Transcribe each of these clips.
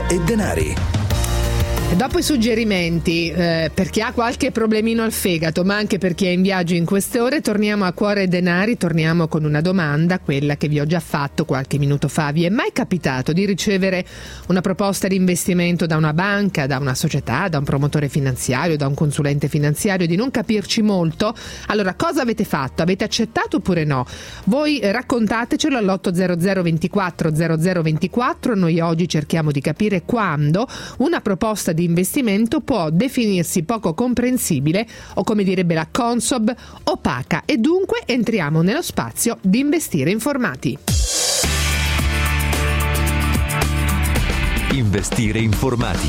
e Denari. Dopo i suggerimenti, per chi ha qualche problemino al fegato, ma anche per chi è in viaggio in queste ore, torniamo a Cuore e Denari, torniamo con una domanda, quella che vi ho già fatto qualche minuto fa. Vi è mai capitato di ricevere una proposta di investimento da una banca, da una società, da un promotore finanziario, da un consulente finanziario, di non capirci molto? Allora, cosa avete fatto? Avete accettato oppure no? Voi raccontatecelo all'800 24 0024. Noi oggi cerchiamo di capire quando una proposta di investimento può definirsi poco comprensibile o, come direbbe la Consob, opaca, e dunque entriamo nello spazio di Investire Informati. Investire Informati.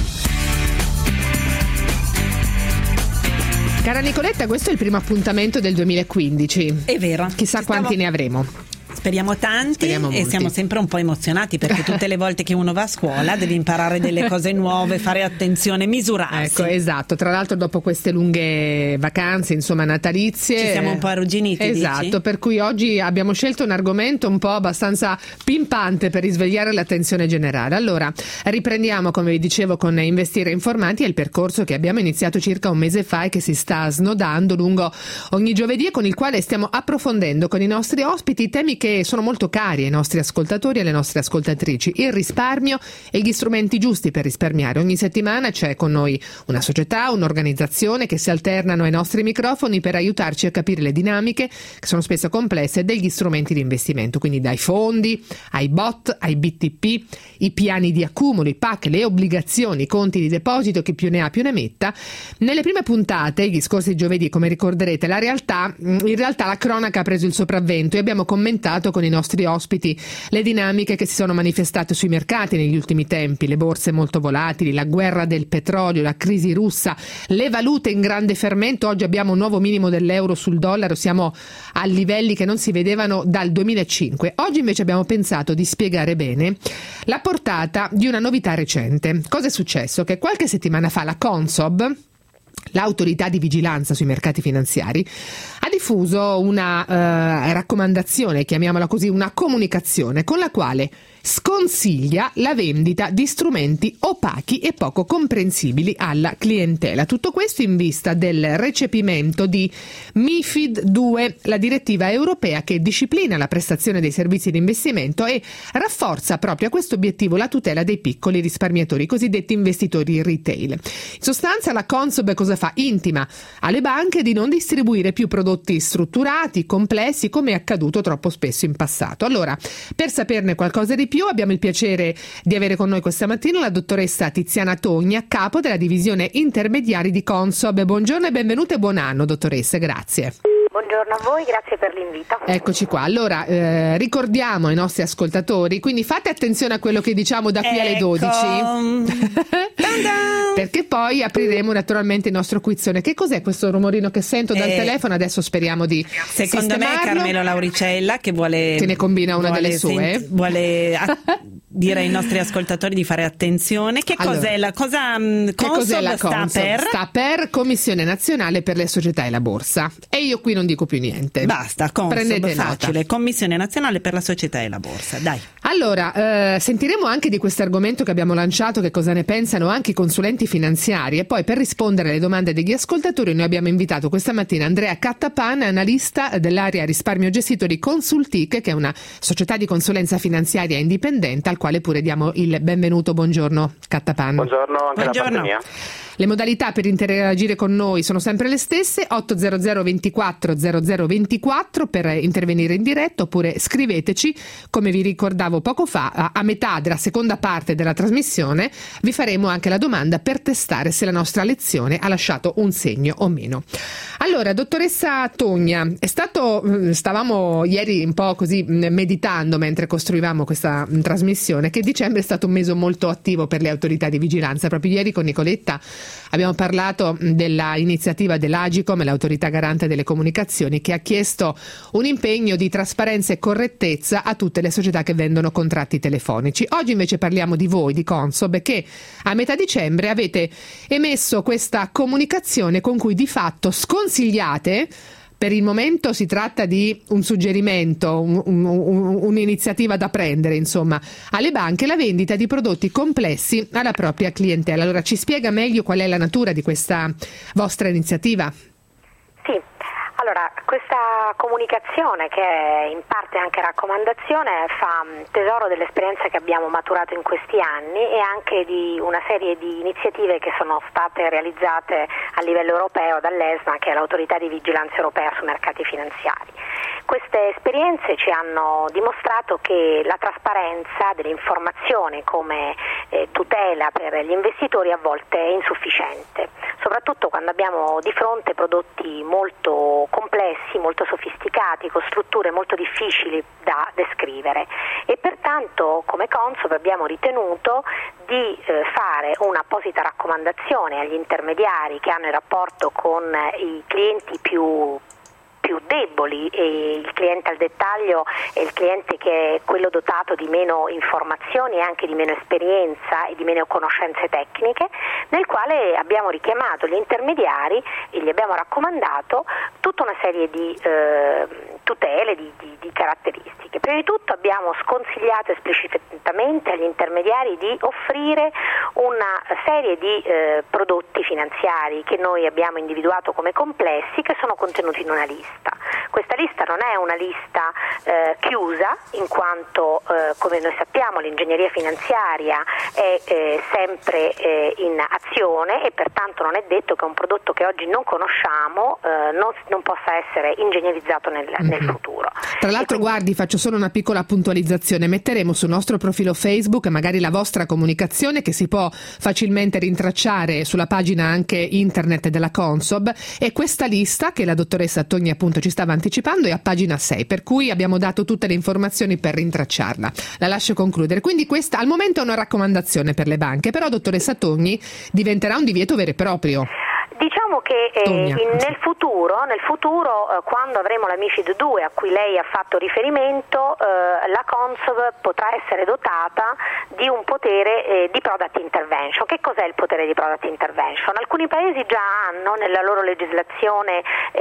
Cara Nicoletta, questo è il primo appuntamento del 2015. È vero. Chissà quanti ne avremo. Speriamo tanti e siamo sempre un po' emozionati, perché tutte le volte che uno va a scuola deve imparare delle cose nuove, fare attenzione, misurarsi. Ecco, esatto. Tra l'altro dopo queste lunghe vacanze, insomma, natalizie, ci siamo un po' arrugginiti. Esatto, dici? per cui oggi abbiamo scelto un argomento un po' abbastanza pimpante per risvegliare l'attenzione generale. Allora, riprendiamo, come vi dicevo, con Investire Informati, è il percorso che abbiamo iniziato circa un mese fa e che si sta snodando lungo ogni giovedì, e con il quale stiamo approfondendo con i nostri ospiti temi che sono molto cari ai nostri ascoltatori e alle nostre ascoltatrici: il risparmio e gli strumenti giusti per risparmiare. Ogni settimana c'è con noi una società, un'organizzazione che si alternano ai nostri microfoni per aiutarci a capire le dinamiche, che sono spesso complesse, degli strumenti di investimento, quindi dai fondi ai bot, ai BTP, i piani di accumulo, i PAC, le obbligazioni, i conti di deposito, chi più ne ha più ne metta. Nelle prime puntate, gli scorsi giovedì, come ricorderete, in realtà la cronaca ha preso il sopravvento e abbiamo commentato con i nostri ospiti le dinamiche che si sono manifestate sui mercati negli ultimi tempi: le borse molto volatili, la guerra del petrolio, la crisi russa, le valute in grande fermento. Oggi abbiamo un nuovo minimo dell'euro sul dollaro, siamo a livelli che non si vedevano dal 2005. Oggi invece abbiamo pensato di spiegare bene la portata di una novità recente. Cosa è successo? Che qualche settimana fa la Consob, l'autorità di vigilanza sui mercati finanziari, ha diffuso una raccomandazione, chiamiamola così, una comunicazione con la quale sconsiglia la vendita di strumenti opachi e poco comprensibili alla clientela. Tutto questo in vista del recepimento di MiFID II, la direttiva europea che disciplina la prestazione dei servizi di investimento e rafforza proprio a questo obiettivo la tutela dei piccoli risparmiatori, cosiddetti investitori retail. In sostanza, la Consob cosa fa? Intima alle banche di non distribuire più prodotti strutturati, complessi, come è accaduto troppo spesso in passato. Allora, per saperne qualcosa di più, abbiamo il piacere di avere con noi questa mattina la dottoressa Tiziana Togna, capo della divisione intermediari di Consob. Buongiorno e benvenuta e buon anno, dottoressa, grazie. Buongiorno a voi, grazie per l'invito. Eccoci qua. Allora, ricordiamo ai nostri ascoltatori, quindi fate attenzione a quello che diciamo da qui alle 12. Perché poi apriremo naturalmente il nostro quizzone. Che cos'è questo rumorino che sento dal telefono? Adesso speriamo di secondo me è Carmelo Lauricella che vuole, che ne combina una delle sue. Vuole dire ai nostri ascoltatori di fare attenzione. Che cos'è la cosa? Cos'è la Consob? Per? Sta per Commissione Nazionale per le Società e la Borsa. E io qui non dico più niente. Basta, Consob, prendete facile. nota. Commissione Nazionale per la Società e la Borsa. Dai. Allora, sentiremo anche di questo argomento che abbiamo lanciato, che cosa ne pensano anche i consulenti finanziari, e poi per rispondere alle domande degli ascoltatori noi abbiamo invitato questa mattina Andrea Cattapan, analista dell'area risparmio gestitori Consultic, che è una società di consulenza finanziaria indipendente, al quale pure diamo il benvenuto. Buongiorno Cattapan. Buongiorno anche da parte mia. Le modalità per interagire con noi sono sempre le stesse: 800 24 0024 per intervenire in diretta, oppure scriveteci, come vi ricordavo poco fa, a metà della seconda parte della trasmissione vi faremo anche la domanda per testare se la nostra lezione ha lasciato un segno o meno. Allora, dottoressa Togna, stavamo ieri un po' così meditando mentre costruivamo questa trasmissione, che dicembre è stato un mese molto attivo per le autorità di vigilanza. Proprio ieri con Nicoletta abbiamo parlato della iniziativa dell'Agicom, l'autorità garante delle comunicazioni, che ha chiesto un impegno di trasparenza e correttezza a tutte le società che vendono contratti telefonici. Oggi invece parliamo di voi, di Consob, che a metà dicembre avete emesso questa comunicazione con cui di fatto sconsigliate per il momento si tratta di un suggerimento, un'iniziativa da prendere, insomma, alle banche, la vendita di prodotti complessi alla propria clientela. Allora, ci spiega meglio qual è la natura di questa vostra iniziativa? Sì. Allora, questa comunicazione, che è in parte anche raccomandazione, fa tesoro dell'esperienza che abbiamo maturato in questi anni e anche di una serie di iniziative che sono state realizzate a livello europeo dall'ESMA, che è l'autorità di vigilanza europea sui mercati finanziari. Queste esperienze ci hanno dimostrato che la trasparenza dell'informazione come tutela per gli investitori a volte è insufficiente, soprattutto quando abbiamo di fronte prodotti molto complessi, molto sofisticati, con strutture molto difficili da descrivere, e pertanto come Consob abbiamo ritenuto di fare un'apposita raccomandazione agli intermediari che hanno il rapporto con i clienti più deboli, e il cliente al dettaglio è il cliente che è quello dotato di meno informazioni e anche di meno esperienza e di meno conoscenze tecniche, nel quale abbiamo richiamato gli intermediari e gli abbiamo raccomandato tutta una serie di tutele, di caratteristiche. Prima di tutto abbiamo sconsigliato esplicitamente agli intermediari di offrire una serie di prodotti finanziari che noi abbiamo individuato come complessi, che sono contenuti in una lista. Questa lista non è una lista chiusa, in quanto come noi sappiamo l'ingegneria finanziaria è sempre in azione, e pertanto non è detto che un prodotto che oggi non conosciamo non possa essere ingegnerizzato nel futuro. Tra l'altro, guardi, faccio solo una piccola puntualizzazione: metteremo sul nostro profilo Facebook magari la vostra comunicazione, che si può facilmente rintracciare sulla pagina anche internet della Consob, e questa lista che la dottoressa Togni appunto ci stava anticipando è a pagina 6, per cui abbiamo dato tutte le informazioni per rintracciarla. La lascio concludere. Quindi questa al momento è una raccomandazione per le banche, però dottoressa Togni diventerà un divieto vero e proprio. Diciamo che nel futuro, quando avremo la MiFID 2 a cui lei ha fatto riferimento, la Consob potrà essere dotata di un potere di product intervention. Che cos'è il potere di product intervention? Alcuni paesi già hanno nella loro legislazione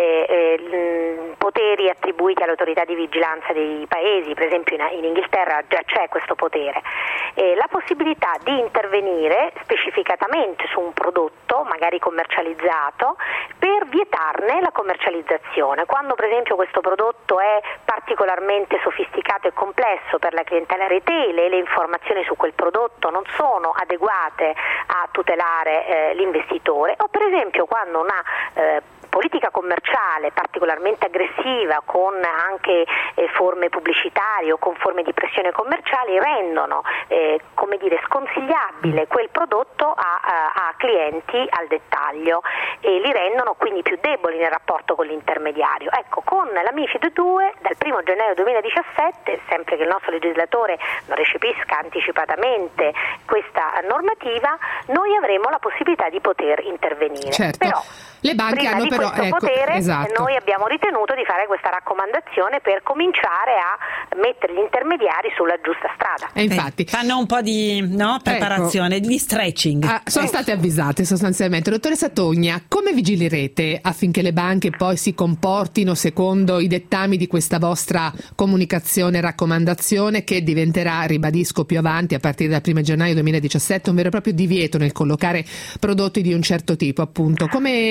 poteri attribuiti all'autorità di vigilanza dei paesi, per esempio in Inghilterra già c'è questo potere. La possibilità di intervenire specificatamente su un prodotto, magari commercializzato, per vietarne la commercializzazione. Quando per esempio questo prodotto è particolarmente sofisticato e complesso per la clientela retail e le informazioni su quel prodotto non sono adeguate a tutelare l'investitore, o per esempio quando una politica commerciale particolarmente aggressiva, con anche forme pubblicitarie o con forme di pressione commerciali, rendono sconsigliabile quel prodotto a clienti al dettaglio e li rendono quindi più deboli nel rapporto con l'intermediario. Ecco, con la MiFID 2 dal 1 gennaio 2017, sempre che il nostro legislatore non recepisca anticipatamente questa normativa, noi avremo la possibilità di poter intervenire. Certo. Però le banche hanno però potere, esatto. Noi abbiamo ritenuto di fare questa raccomandazione per cominciare a mettere gli intermediari sulla giusta strada. E infatti fanno un po' di preparazione, di stretching. Sono state avvisate sostanzialmente. Dottoressa Togna, come vigilerete affinché le banche poi si comportino secondo i dettami di questa vostra comunicazione e raccomandazione, che diventerà, ribadisco più avanti, a partire dal 1 gennaio 2017, un vero e proprio divieto nel collocare prodotti di un certo tipo, appunto?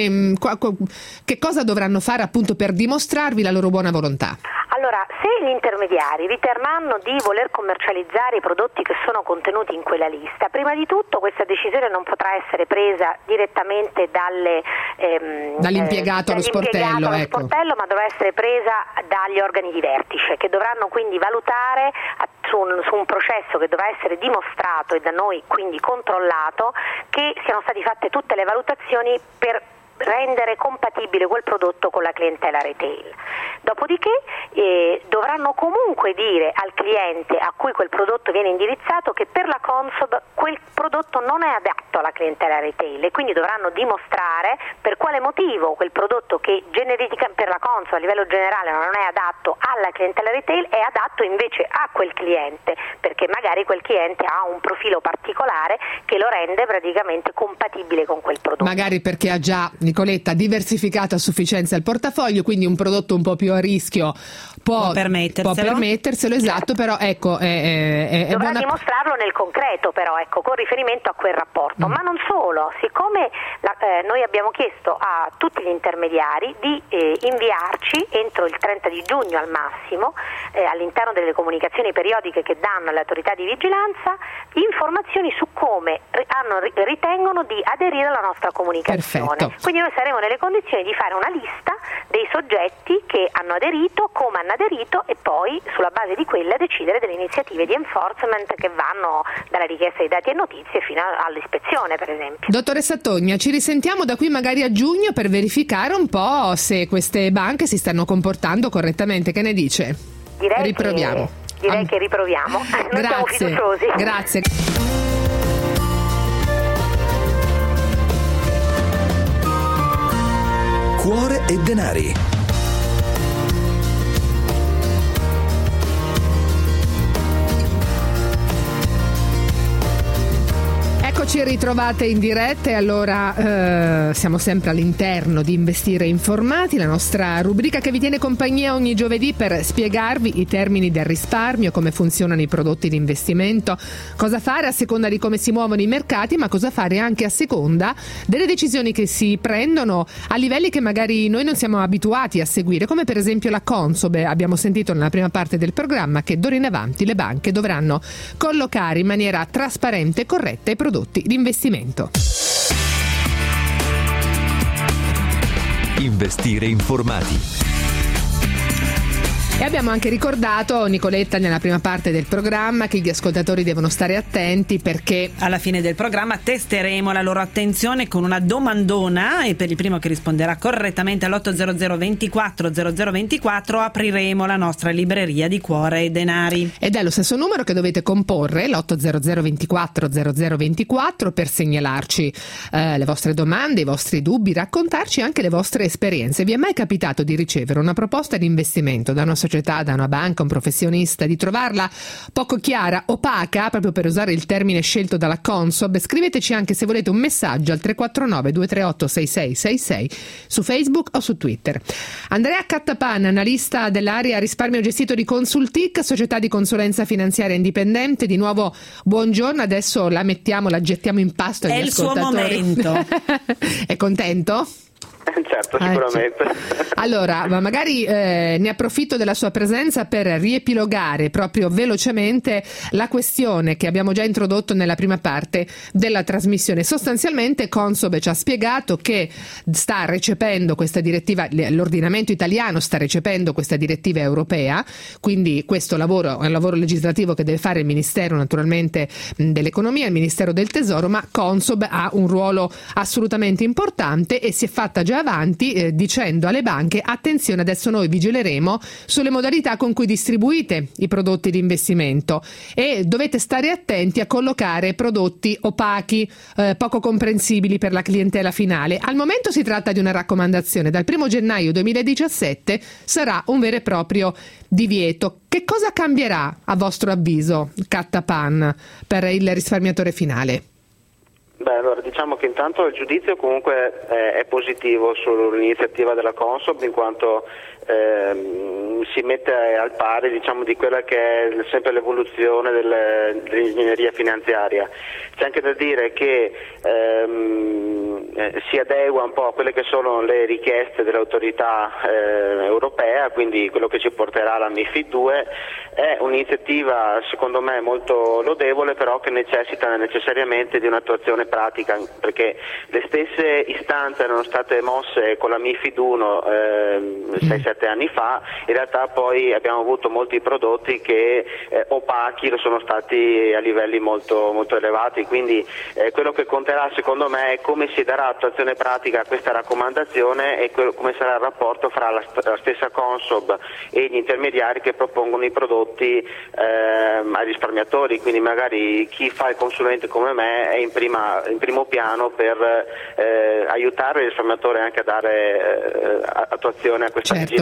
Che cosa dovranno fare appunto per dimostrarvi la loro buona volontà? Allora, se gli intermediari riterranno di voler commercializzare i prodotti che sono contenuti in quella lista, prima di tutto questa decisione non potrà essere presa direttamente dall'impiegato allo sportello, ma dovrà essere presa dagli organi di vertice, che dovranno quindi valutare su un processo che dovrà essere dimostrato e da noi quindi controllato, che siano state fatte tutte le valutazioni per rendere compatibile quel prodotto con la clientela retail. Dopodiché dovranno comunque dire al cliente a cui quel prodotto viene indirizzato che per la Consob quel prodotto non è adatto alla clientela retail, e quindi dovranno dimostrare per quale motivo quel prodotto, che per la Consob a livello generale non è adatto a alla clientela retail è adatto invece a quel cliente, perché magari quel cliente ha un profilo particolare che lo rende praticamente compatibile con quel prodotto. Magari perché ha già, Nicoletta, diversificato a sufficienza il portafoglio, quindi un prodotto un po' più a rischio può permetterselo, esatto, però ecco dovrà dimostrarlo nel concreto, però ecco, con riferimento a quel rapporto. Ma non solo, siccome noi abbiamo chiesto a tutti gli intermediari di inviarci entro il 30 di giugno al massimo, all'interno delle comunicazioni periodiche che danno alle autorità di vigilanza, informazioni su come ritengono di aderire alla nostra comunicazione. Perfetto. Quindi noi saremo nelle condizioni di fare una lista dei soggetti che hanno aderito, come hanno aderito, e poi sulla base di quella decidere delle iniziative di enforcement che vanno dalla richiesta di dati e notizie fino all'ispezione, per esempio. Dottoressa Togna, ci risentiamo da qui magari a giugno per verificare un po' se queste banche si stanno comportando correttamente. Che ne dice? Direi che riproviamo. Noi siamo fiduciosi. Grazie. Cuore e denari. Eccoci ritrovate in diretta e allora siamo sempre all'interno di Investire Informati, la nostra rubrica che vi tiene compagnia ogni giovedì per spiegarvi i termini del risparmio, come funzionano i prodotti di investimento, cosa fare a seconda di come si muovono i mercati, ma cosa fare anche a seconda delle decisioni che si prendono a livelli che magari noi non siamo abituati a seguire, come per esempio la Consob. Abbiamo sentito nella prima parte del programma che d'ora in avanti le banche dovranno collocare in maniera trasparente e corretta i prodotti di investimento. Investire Informati. E abbiamo anche ricordato, Nicoletta, nella prima parte del programma, che gli ascoltatori devono stare attenti perché alla fine del programma testeremo la loro attenzione con una domandona e per il primo che risponderà correttamente all'800 24 0024 apriremo la nostra libreria di Cuore e Denari. Ed è lo stesso numero che dovete comporre, l'800 24 0024, per segnalarci le vostre domande, i vostri dubbi, raccontarci anche le vostre esperienze. Vi è mai capitato di ricevere una proposta di investimento da una società, da una banca, un professionista, di trovarla poco chiara, opaca, proprio per usare il termine scelto dalla Consob? Scriveteci anche se volete un messaggio al 349 238 6666 su Facebook o su Twitter. Andrea Cattapan, analista dell'area risparmio gestito di Consultic, società di consulenza finanziaria indipendente. Di nuovo buongiorno, adesso la gettiamo in pasto agli ascoltatori. È il suo momento. È contento? Certo, sicuramente. Allora, magari ne approfitto della sua presenza per riepilogare proprio velocemente la questione che abbiamo già introdotto nella prima parte della trasmissione. Sostanzialmente Consob ci ha spiegato che sta recependo questa direttiva, l'ordinamento italiano sta recependo questa direttiva europea, quindi questo lavoro è un lavoro legislativo che deve fare il Ministero naturalmente dell'Economia, il Ministero del Tesoro, ma Consob ha un ruolo assolutamente importante e si è fatta già avanti dicendo alle banche: attenzione, adesso noi vigileremo sulle modalità con cui distribuite i prodotti di investimento e dovete stare attenti a collocare prodotti opachi, poco comprensibili per la clientela finale. Al momento si tratta di una raccomandazione, dal 1 gennaio 2017 sarà un vero e proprio divieto. Che cosa cambierà a vostro avviso, Cattapan, per il risparmiatore finale? Beh, allora diciamo che intanto il giudizio comunque è positivo sull'iniziativa della Consob, in quanto si mette al pari, diciamo, di quella che è sempre l'evoluzione dell'ingegneria finanziaria. C'è anche da dire che si adegua un po' a quelle che sono le richieste dell'autorità europea, quindi quello che ci porterà alla MiFID 2 è un'iniziativa secondo me molto lodevole, però che necessita necessariamente di un'attuazione pratica, perché le stesse istanze erano state mosse con la MiFID 1 6-7 anni fa. In realtà poi abbiamo avuto molti prodotti che opachi lo sono stati a livelli molto, molto elevati, quindi quello che conterà secondo me è come si darà attuazione pratica a questa raccomandazione e come sarà il rapporto fra la stessa Consob e gli intermediari che propongono i prodotti ai risparmiatori. Quindi magari chi fa il consulente come me è in primo piano per aiutare il risparmiatore anche a dare attuazione a questa certo.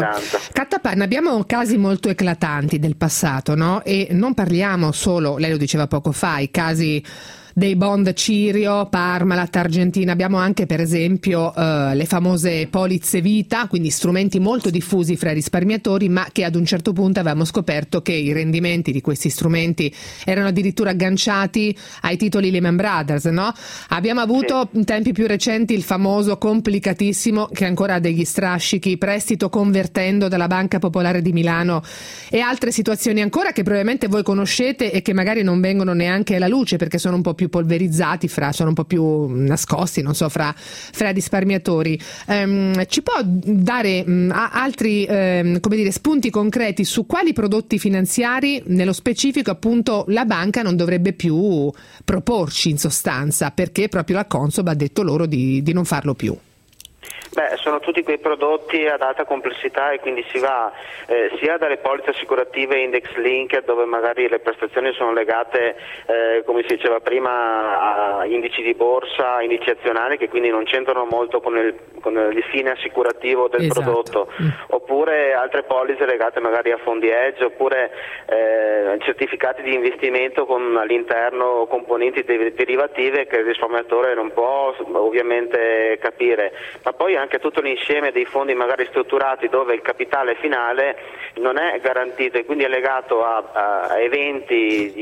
vigilanza. Cattapan, abbiamo casi molto eclatanti del passato, no? E non parliamo solo, lei lo diceva poco fa, i casi dei bond Cirio, Parmalat, Argentina. Abbiamo anche per esempio le famose polizze vita, quindi strumenti molto diffusi fra i risparmiatori, ma che ad un certo punto avevamo scoperto che i rendimenti di questi strumenti erano addirittura agganciati ai titoli Lehman Brothers, no? Abbiamo avuto in tempi più recenti il famoso, complicatissimo, che ancora ha degli strascichi, prestito convertendo dalla Banca Popolare di Milano, e altre situazioni ancora che probabilmente voi conoscete e che magari non vengono neanche alla luce perché sono un po' più polverizzati, sono un po' più nascosti, non so, fra risparmiatori. Ci può dare altri come dire, spunti concreti su quali prodotti finanziari nello specifico appunto la banca non dovrebbe più proporci, in sostanza, perché proprio la Consob ha detto loro di non farlo più? Beh, sono tutti quei prodotti ad alta complessità, e quindi si va sia dalle polizze assicurative index linked, dove magari le prestazioni sono legate, come si diceva prima, a indici di borsa, indici azionari, che quindi non c'entrano molto con il fine assicurativo del prodotto, oppure altre polizze legate magari a fondi hedge, oppure certificati di investimento con all'interno componenti derivative che il risparmiatore non può ovviamente capire, ma poi anche tutto l'insieme dei fondi magari strutturati dove il capitale finale non è garantito e quindi è legato a eventi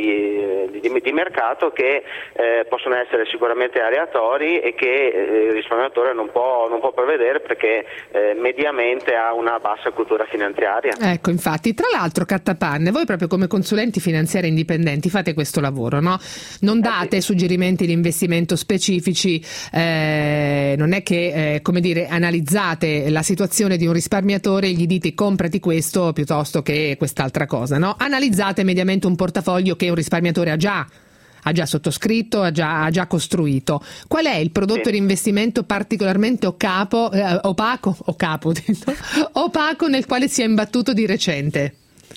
di mercato che possono essere sicuramente aleatori e che il risparmiatore non può prevedere perché mediamente ha una bassa cultura finanziaria. Ecco, infatti, tra l'altro Cattapan, voi proprio come consulenti finanziari indipendenti fate questo lavoro, no? Non date suggerimenti di investimento specifici, non è che come dire, analizzate la situazione di un risparmiatore e gli dite comprati questo piuttosto che quest'altra cosa, no? Analizzate mediamente un portafoglio che un risparmiatore ha già sottoscritto, ha già costruito. Qual è il prodotto di investimento particolarmente opaco nel quale si è imbattuto di recente?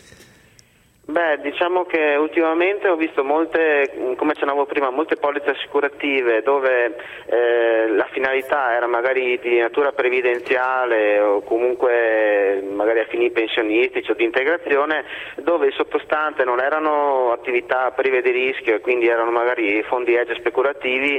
Beh, diciamo che ultimamente ho visto molte, come accennavo prima, molte polizze assicurative dove la finalità era magari di natura previdenziale o comunque magari a fini pensionistici o di integrazione, dove il sottostante non erano attività prive di rischio e quindi erano magari fondi hedge speculativi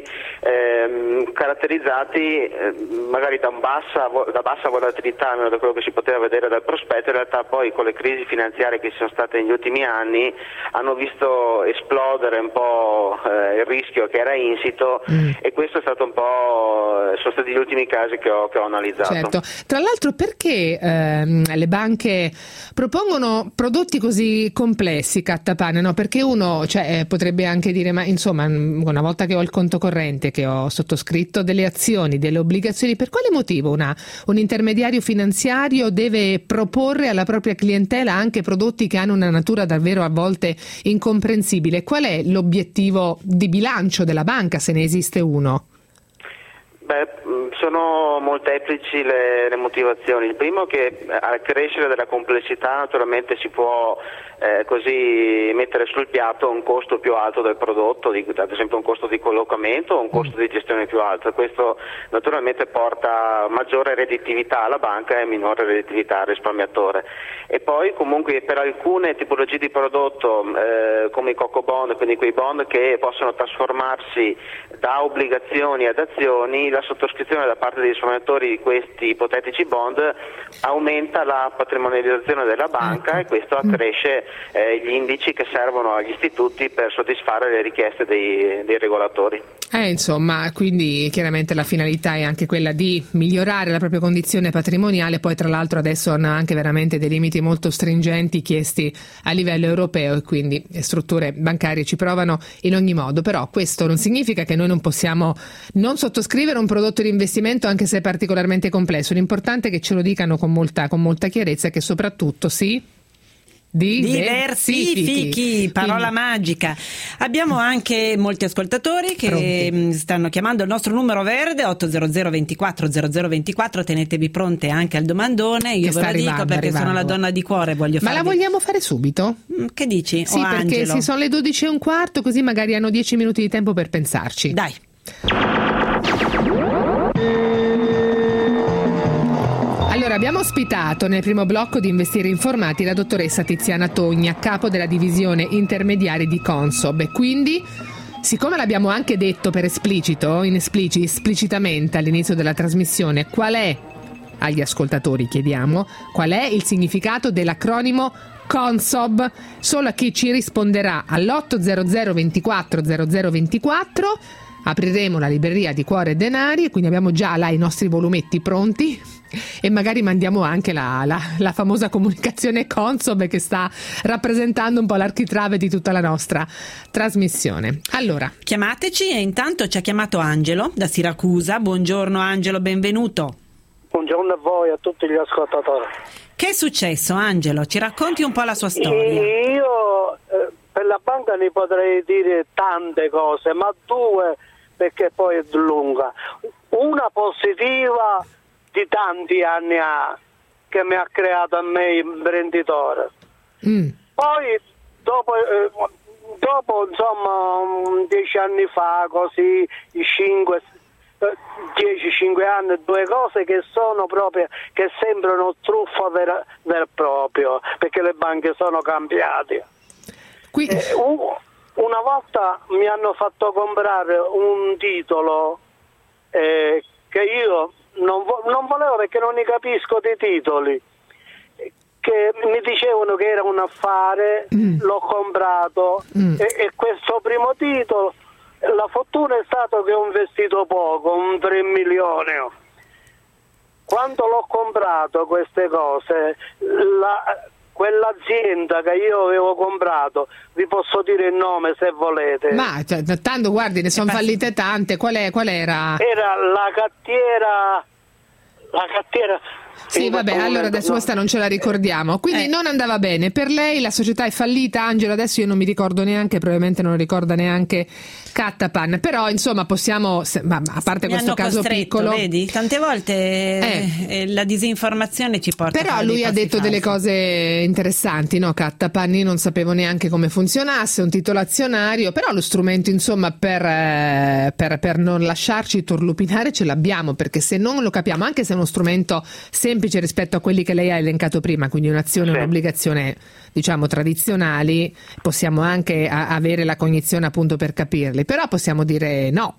caratterizzati magari da bassa volatilità, almeno da quello che si poteva vedere dal prospetto. In realtà poi con le crisi finanziarie che ci sono state negli ultimi anni hanno visto esplodere un po' il rischio che era insito e questo è stato sono stati gli ultimi casi che ho analizzato. Certo. Tra l'altro, perché le banche propongono prodotti così complessi, Cattapan? No? Perché uno potrebbe anche dire, ma insomma, una volta che ho il conto corrente, che ho sottoscritto delle azioni, delle obbligazioni, per quale motivo un intermediario finanziario deve proporre alla propria clientela anche prodotti che hanno una natura davvero a volte incomprensibile? Qual è l'obiettivo di bilancio della banca, se ne esiste uno? Beh, sono molteplici le motivazioni. Il primo è che al crescere della complessità naturalmente si può così mettere sul piatto un costo più alto del prodotto, ad esempio un costo di collocamento o un costo di gestione più alto. Questo naturalmente porta maggiore redditività alla banca e minore redditività al risparmiatore. E poi comunque per alcune tipologie di prodotto come i coco bond, quindi quei bond che possono trasformarsi da obbligazioni ad azioni, la sottoscrizione da parte dei risparmiatori di questi ipotetici bond aumenta la patrimonializzazione della banca e questo accresce gli indici che servono agli istituti per soddisfare le richieste dei regolatori. Insomma, quindi chiaramente la finalità è anche quella di migliorare la propria condizione patrimoniale. Poi tra l'altro adesso hanno anche veramente dei limiti molto stringenti chiesti a livello europeo e quindi le strutture bancarie ci provano in ogni modo. Però questo non significa che noi non possiamo non sottoscrivere un prodotto di investimento anche se è particolarmente complesso. L'importante è che ce lo dicano con molta chiarezza e che soprattutto diversifichi, parola magica. Abbiamo anche molti ascoltatori che stanno chiamando il nostro numero verde 800 24 0024. Tenetevi pronte anche al domandone. Io ve lo dico perché sono la donna di cuore, voglio farvi. Ma la vogliamo fare subito? Che dici? Sì, perché si sono le 12:15, così magari hanno 10 minuti di tempo per pensarci. Dai. Allora, Allora, abbiamo ospitato nel primo blocco di Investire Informati la dottoressa Tiziana Togna, capo della divisione intermediari di Consob, e quindi, siccome l'abbiamo anche detto per esplicitamente all'inizio della trasmissione, qual è, agli ascoltatori chiediamo, qual è il significato dell'acronimo Consob? Solo a chi ci risponderà all'800 24 0024 apriremo la libreria di Cuore e Denari, e quindi abbiamo già là i nostri volumetti pronti, e magari mandiamo anche la famosa comunicazione Consob che sta rappresentando un po' l'architrave di tutta la nostra trasmissione. Allora, chiamateci, e intanto ci ha chiamato Angelo da Siracusa. Buongiorno Angelo, benvenuto. Buongiorno a voi, a tutti gli ascoltatori. Che è successo, Angelo? Ci racconti un po' la sua storia. Io per la banca ne potrei dire tante cose, ma due, perché poi è lunga. Una positiva di tanti anni che mi ha creato a me imprenditore. Poi dopo insomma 10 anni fa, così 5 anni, due cose che sono proprio, che sembrano truffa vera e proprio, perché le banche sono cambiate. Una volta mi hanno fatto comprare un titolo che io non volevo, perché non ne capisco dei titoli, che mi dicevano che era un affare. L'ho comprato e questo primo titolo, la fortuna è stata che ho investito poco, un 3 milioni. Quando l'ho comprato queste cose, quell'azienda che io avevo comprato, vi posso dire il nome se volete. Ma tanto guardi, ne sono fallite tante. Qual era? Era la cattiera. Sì, vabbè, allora adesso questa non ce la ricordiamo. Quindi non andava bene. Per lei la società è fallita, Angelo, adesso io non mi ricordo neanche, probabilmente non ricorda neanche Cattapan. Però insomma possiamo, a parte questo caso piccolo, vedi? Tante volte la disinformazione ci porta. Però lui ha detto delle cose interessanti, no? Cattapan, io non sapevo neanche come funzionasse, un titolo azionario, però lo strumento insomma per non lasciarci turlupinare ce l'abbiamo, perché se non lo capiamo, anche se è uno strumento semplice rispetto a quelli che lei ha elencato prima, quindi un'azione e un'obbligazione diciamo tradizionali, possiamo anche avere la cognizione appunto per capirli, però possiamo dire no.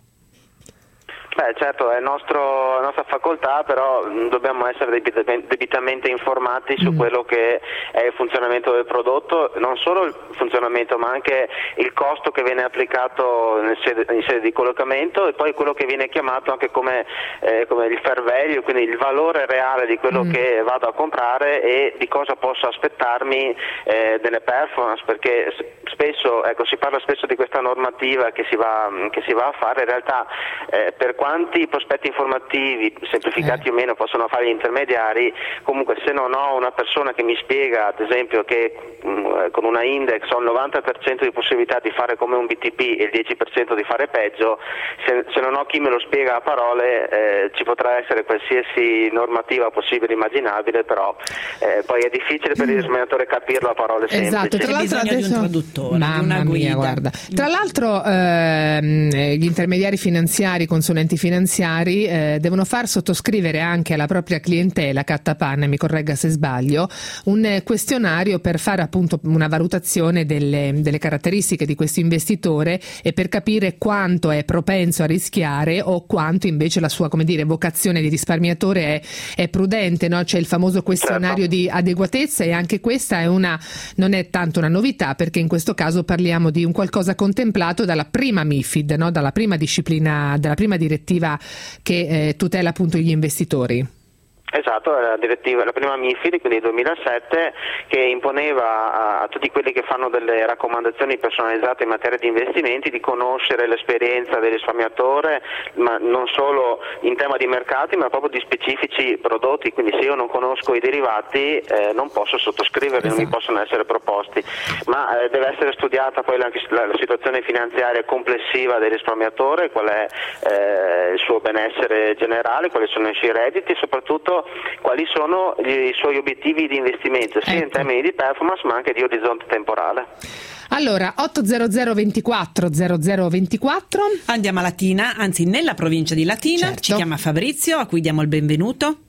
Beh, certo, è nostra facoltà, però dobbiamo essere debitamente informati su quello che è il funzionamento del prodotto, non solo il funzionamento ma anche il costo che viene applicato in sede di collocamento, e poi quello che viene chiamato anche come il fair value, quindi il valore reale di quello che vado a comprare e di cosa posso aspettarmi delle performance, perché spesso, si parla spesso di questa normativa che si va a fare. In realtà per quanti prospetti informativi, semplificati o meno, possono fare gli intermediari, comunque se non ho una persona che mi spiega, ad esempio, che con una index ho il 90% di possibilità di fare come un BTP e il 10% di fare peggio, se non ho chi me lo spiega a parole, ci potrà essere qualsiasi normativa possibile e immaginabile, però poi è difficile per il risparmiatore capirlo a parole semplici. Esatto, tra l'altro bisogno di un traduttore, di una guida. Guarda. Tra l'altro gli intermediari finanziari, consulenti finanziari devono far sottoscrivere anche alla propria clientela, Cattapan mi corregga se sbaglio, un questionario per fare appunto una valutazione delle caratteristiche di questo investitore e per capire quanto è propenso a rischiare o quanto invece la sua, come dire, vocazione di risparmiatore è prudente, no? C'è il famoso questionario di adeguatezza, e anche questa non è tanto una novità, perché in questo caso parliamo di un qualcosa contemplato dalla prima MiFID, no? Dalla prima disciplina, dalla prima direttiva che tutela appunto gli investitori. Esatto, la prima MiFID, quindi del 2007, che imponeva a tutti quelli che fanno delle raccomandazioni personalizzate in materia di investimenti di conoscere l'esperienza del risparmiatore, ma non solo in tema di mercati, ma proprio di specifici prodotti. Quindi se io non conosco i derivati non posso sottoscriverli, non mi possono essere proposti, ma deve essere studiata poi la situazione finanziaria complessiva del risparmiatore, qual è il suo benessere generale, quali sono i suoi redditi e soprattutto quali sono i suoi obiettivi di investimento, sia in termini di performance ma anche di orizzonte temporale. Allora, 800 24 0024. Andiamo a Latina, anzi nella provincia di Latina. Certo. Ci chiama Fabrizio, a cui diamo il benvenuto.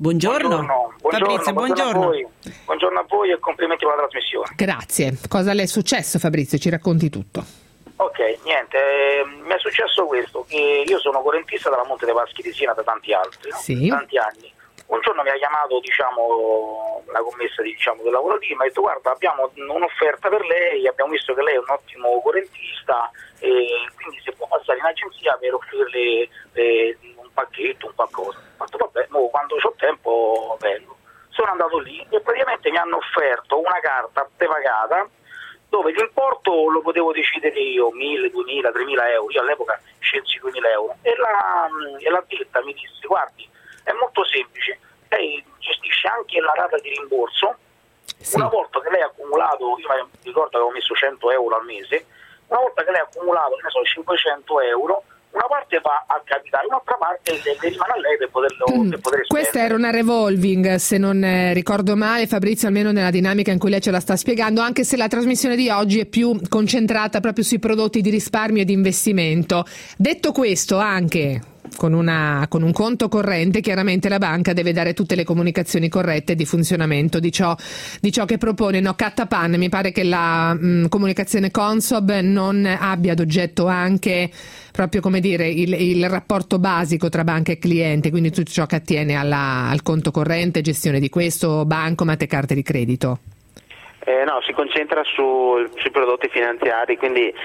Buongiorno. Fabrizio, buongiorno. Buongiorno a voi e complimenti per la trasmissione. Grazie. Cosa le è successo, Fabrizio? Ci racconti tutto. Ok, niente, mi è successo questo, che io sono correntista della Monte dei Paschi di Siena da tanti altri, no? Sì. Tanti anni. Un giorno mi ha chiamato, la commessa del lavoro lì, mi ha detto: guarda, abbiamo un'offerta per lei, abbiamo visto che lei è un ottimo correntista e quindi se può passare in agenzia per offrirle un pacchetto, un qualcosa. Ho fatto vabbè, quando c'ho tempo vengo. Sono andato lì e praticamente mi hanno offerto una carta prepagata dove l'importo lo potevo decidere io, 1.000, 2.000, 3.000 euro. Io all'epoca scelsi 2.000 euro e la ditta mi disse: guardi, è molto semplice, lei gestisce anche la rata di rimborso. Sì. Una volta che lei ha accumulato, io mi ricordo che avevo messo 100 euro al mese, una volta che lei ha accumulato, ne so, 500 euro, una parte va al capitale, un'altra parte le rimane a lei per poterlo spendere. Questa era una revolving, se non ricordo male, Fabrizio, almeno nella dinamica in cui lei ce la sta spiegando, anche se la trasmissione di oggi è più concentrata proprio sui prodotti di risparmio e di investimento. Detto questo, anche con un conto corrente, chiaramente la banca deve dare tutte le comunicazioni corrette di funzionamento di ciò che propone. No, CattaPan, mi pare che la comunicazione Consob non abbia ad oggetto anche proprio, come dire, il rapporto basico tra banca e cliente, quindi tutto ciò che attiene al conto corrente, gestione di questo, bancomat e carte di credito. No, si concentra sui prodotti finanziari, quindi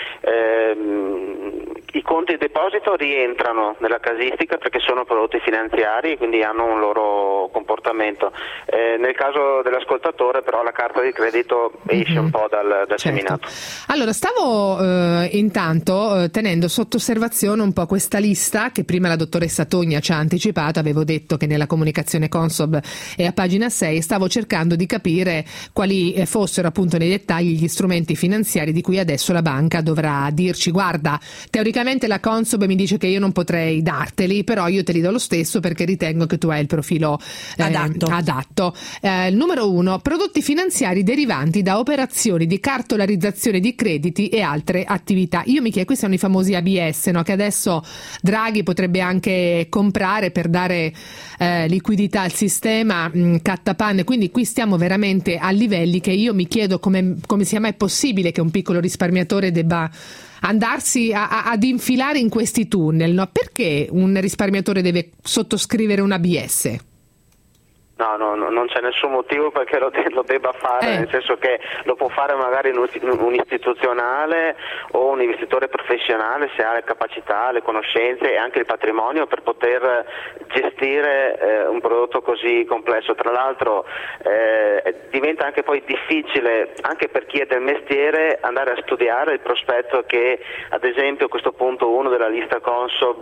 i conti di deposito rientrano nella casistica perché sono prodotti finanziari e quindi hanno un loro comportamento. Nel caso dell'ascoltatore però la carta di credito esce un po' dal seminato. Allora, stavo intanto tenendo sotto osservazione un po' questa lista che prima la dottoressa Togna ci ha anticipato. Avevo detto che nella comunicazione Consob è a pagina 6, stavo cercando di capire quali fossero appunto nei dettagli gli strumenti finanziari di cui adesso la banca dovrà dirci: guarda, teoricamente la Consob mi dice che io non potrei darteli, però io te li do lo stesso perché ritengo che tu hai il profilo adatto. Numero 1, prodotti finanziari derivanti da operazioni di cartolarizzazione di crediti e altre attività. Io mi chiedo, questi sono i famosi ABS, no? Che adesso Draghi potrebbe anche comprare per dare liquidità al sistema, CattaPan, quindi qui stiamo veramente a livelli che io mi chiedo come sia mai possibile che un piccolo risparmiatore debba andarsi ad infilare in questi tunnel, no? Perché un risparmiatore deve sottoscrivere un ABS? No, non c'è nessun motivo perché lo debba fare, nel senso che lo può fare magari un istituzionale o un investitore professionale se ha le capacità, le conoscenze e anche il patrimonio per poter gestire un prodotto così complesso. Tra l'altro diventa anche poi difficile, anche per chi è del mestiere, andare a studiare il prospetto che ad esempio questo punto 1 della lista Consob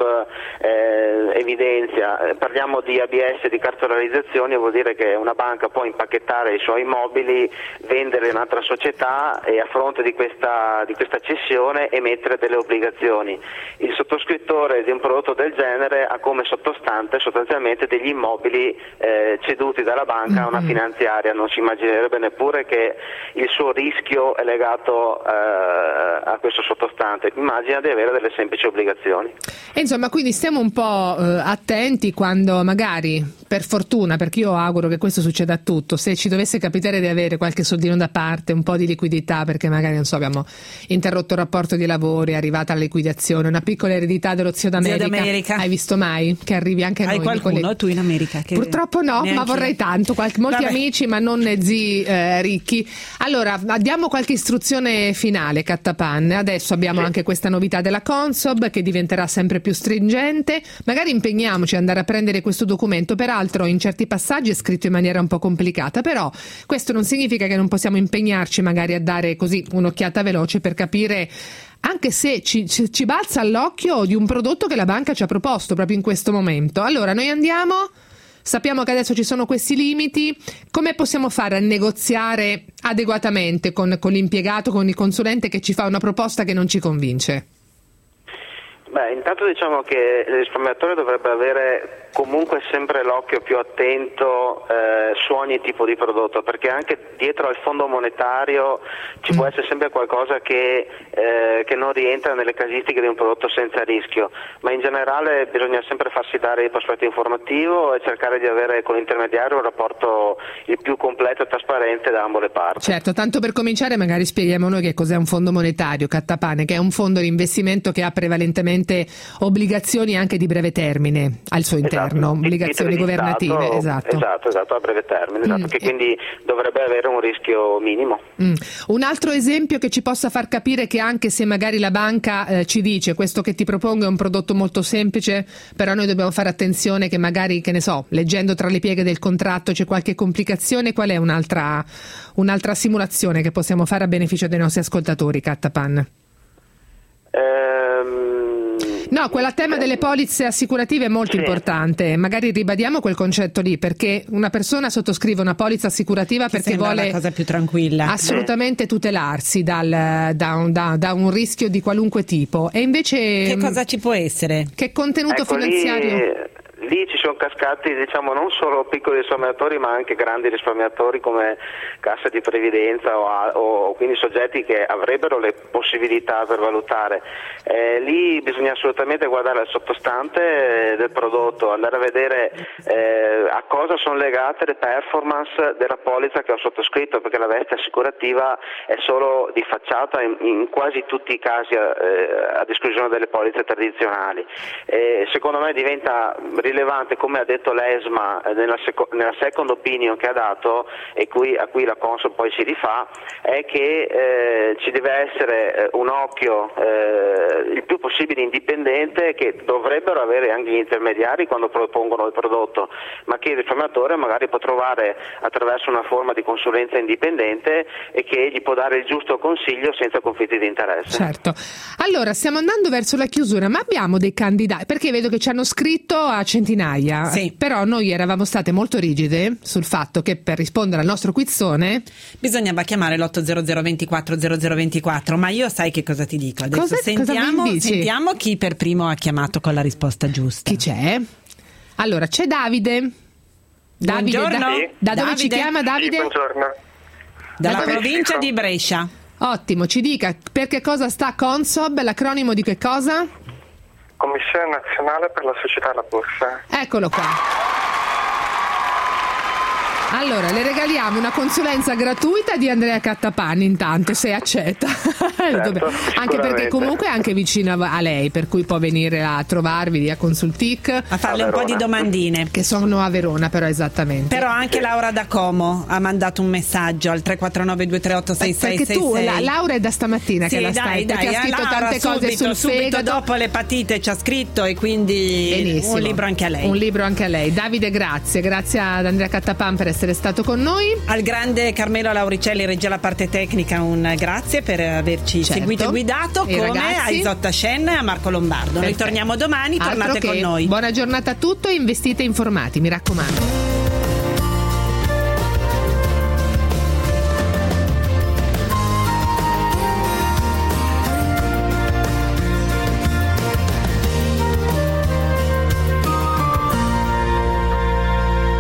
evidenzia. Parliamo di ABS, di cartolarizzazioni, vuol dire che una banca può impacchettare i suoi immobili, vendere in un'altra società e a fronte di questa cessione emettere delle obbligazioni. Il sottoscrittore di un prodotto del genere ha come sottostante sostanzialmente degli immobili ceduti dalla banca a una finanziaria. Non si immaginerebbe neppure che il suo rischio è legato a questo sottostante, immagina di avere delle semplici obbligazioni. Insomma, quindi stiamo un po' attenti quando magari, per fortuna, perché io auguro che questo succeda a tutto, se ci dovesse capitare di avere qualche soldino da parte, un po' di liquidità, perché magari non so, abbiamo interrotto il rapporto di lavoro, è arrivata la liquidazione, una piccola eredità dello zio d'America. Hai visto mai che arrivi anche a noi? Hai qualcuno tu in America? Che purtroppo no, ma vorrei tanto, molti amici ma non zii ricchi. Allora, diamo qualche istruzione finale, CattaPan. Adesso abbiamo anche questa novità della Consob che diventerà sempre più stringente, magari impegniamoci ad andare a prendere questo documento, peraltro in certi passaggi è scritto in maniera un po' complicata, però questo non significa che non possiamo impegnarci magari a dare così un'occhiata veloce per capire, anche se ci balza all'occhio di un prodotto che la banca ci ha proposto proprio in questo momento. Allora noi andiamo, sappiamo che adesso ci sono questi limiti, come possiamo fare a negoziare adeguatamente con l'impiegato, con il consulente che ci fa una proposta che non ci convince? Intanto diciamo che il risparmiatore dovrebbe avere comunque sempre l'occhio più attento su ogni tipo di prodotto, perché anche dietro al fondo monetario ci può essere sempre qualcosa che non rientra nelle casistiche di un prodotto senza rischio, ma in generale bisogna sempre farsi dare il prospetto informativo e cercare di avere con l'intermediario un rapporto il più completo e trasparente da ambo le parti. Certo, tanto per cominciare magari spieghiamo noi che cos'è un fondo monetario, Cattapane, che è un fondo di investimento che ha prevalentemente obbligazioni anche di breve termine al suo interno, obbligazioni governative. Esatto, a breve termine, che quindi dovrebbe avere un rischio minimo. Un altro esempio che ci possa far capire che anche se magari la banca ci dice questo che ti propongo è un prodotto molto semplice, però noi dobbiamo fare attenzione che magari, che ne so, leggendo tra le pieghe del contratto c'è qualche complicazione, qual è un'altra simulazione che possiamo fare a beneficio dei nostri ascoltatori, Cattapan? No, quella tema delle polizze assicurative è molto importante, magari ribadiamo quel concetto lì, perché una persona sottoscrive una polizza assicurativa perché vuole la cosa più tranquilla, assolutamente tutelarsi da un rischio di qualunque tipo, e invece che cosa ci può essere? Che contenuto finanziario? Lì ci sono cascati non solo piccoli risparmiatori ma anche grandi risparmiatori come casse di previdenza o quindi soggetti che avrebbero le possibilità per valutare. Lì bisogna assolutamente guardare al sottostante del prodotto, andare a vedere a cosa sono legate le performance della polizza che ho sottoscritto, perché la veste assicurativa è solo di facciata in quasi tutti i casi ad esclusione delle polizze tradizionali. Secondo me diventa rilevante, come ha detto l'ESMA nella second opinion che ha dato e a cui la Consob poi si rifà, è che ci deve essere un occhio il più possibile indipendente, che dovrebbero avere anche gli intermediari quando propongono il prodotto, ma che il risparmiatore magari può trovare attraverso una forma di consulenza indipendente e che gli può dare il giusto consiglio senza conflitti di interesse. Certo. Allora, stiamo andando verso la chiusura, ma abbiamo dei candidati, perché vedo che ci hanno scritto a centinaia, sì. Però noi eravamo state molto rigide sul fatto che per rispondere al nostro quizzone bisognava chiamare l'800 24 0024, ma io sai che cosa ti dico adesso? Sentiamo chi per primo ha chiamato con la risposta giusta. Chi c'è? Allora, c'è Davide. Buongiorno. Da dove ci chiama Davide? Sì, buongiorno. Dalla provincia di Brescia. Ottimo, ci dica per che cosa sta Consob, l'acronimo di che cosa? Commissione nazionale per la società e la borsa. Eccolo qua. Allora, le regaliamo una consulenza gratuita di Andrea Cattapani intanto, se accetta. Certo, anche perché comunque è anche vicino a lei, per cui può venire a trovarvi lì a Consultic a farle un po' di domandine, che sono a Verona, però esattamente. Però anche Laura da Como ha mandato un messaggio al 349 238 6666. Perché tu, Laura è da stamattina che la stai, perché ha scritto Laura, tante cose sul subito fegato. Dopo l'epatite ci ha scritto, e quindi benissimo. Un libro anche a lei. Un libro anche a lei. Davide, grazie ad Andrea Cattapan per essere stato con noi. Al grande Carmelo Lauricelli, regge la parte tecnica, un grazie per averci seguito e guidato, e come ragazzi, a Isotta Shen e a Marco Lombardo. Noi torniamo domani, tornate con noi. Buona giornata a tutti e investite informati, mi raccomando.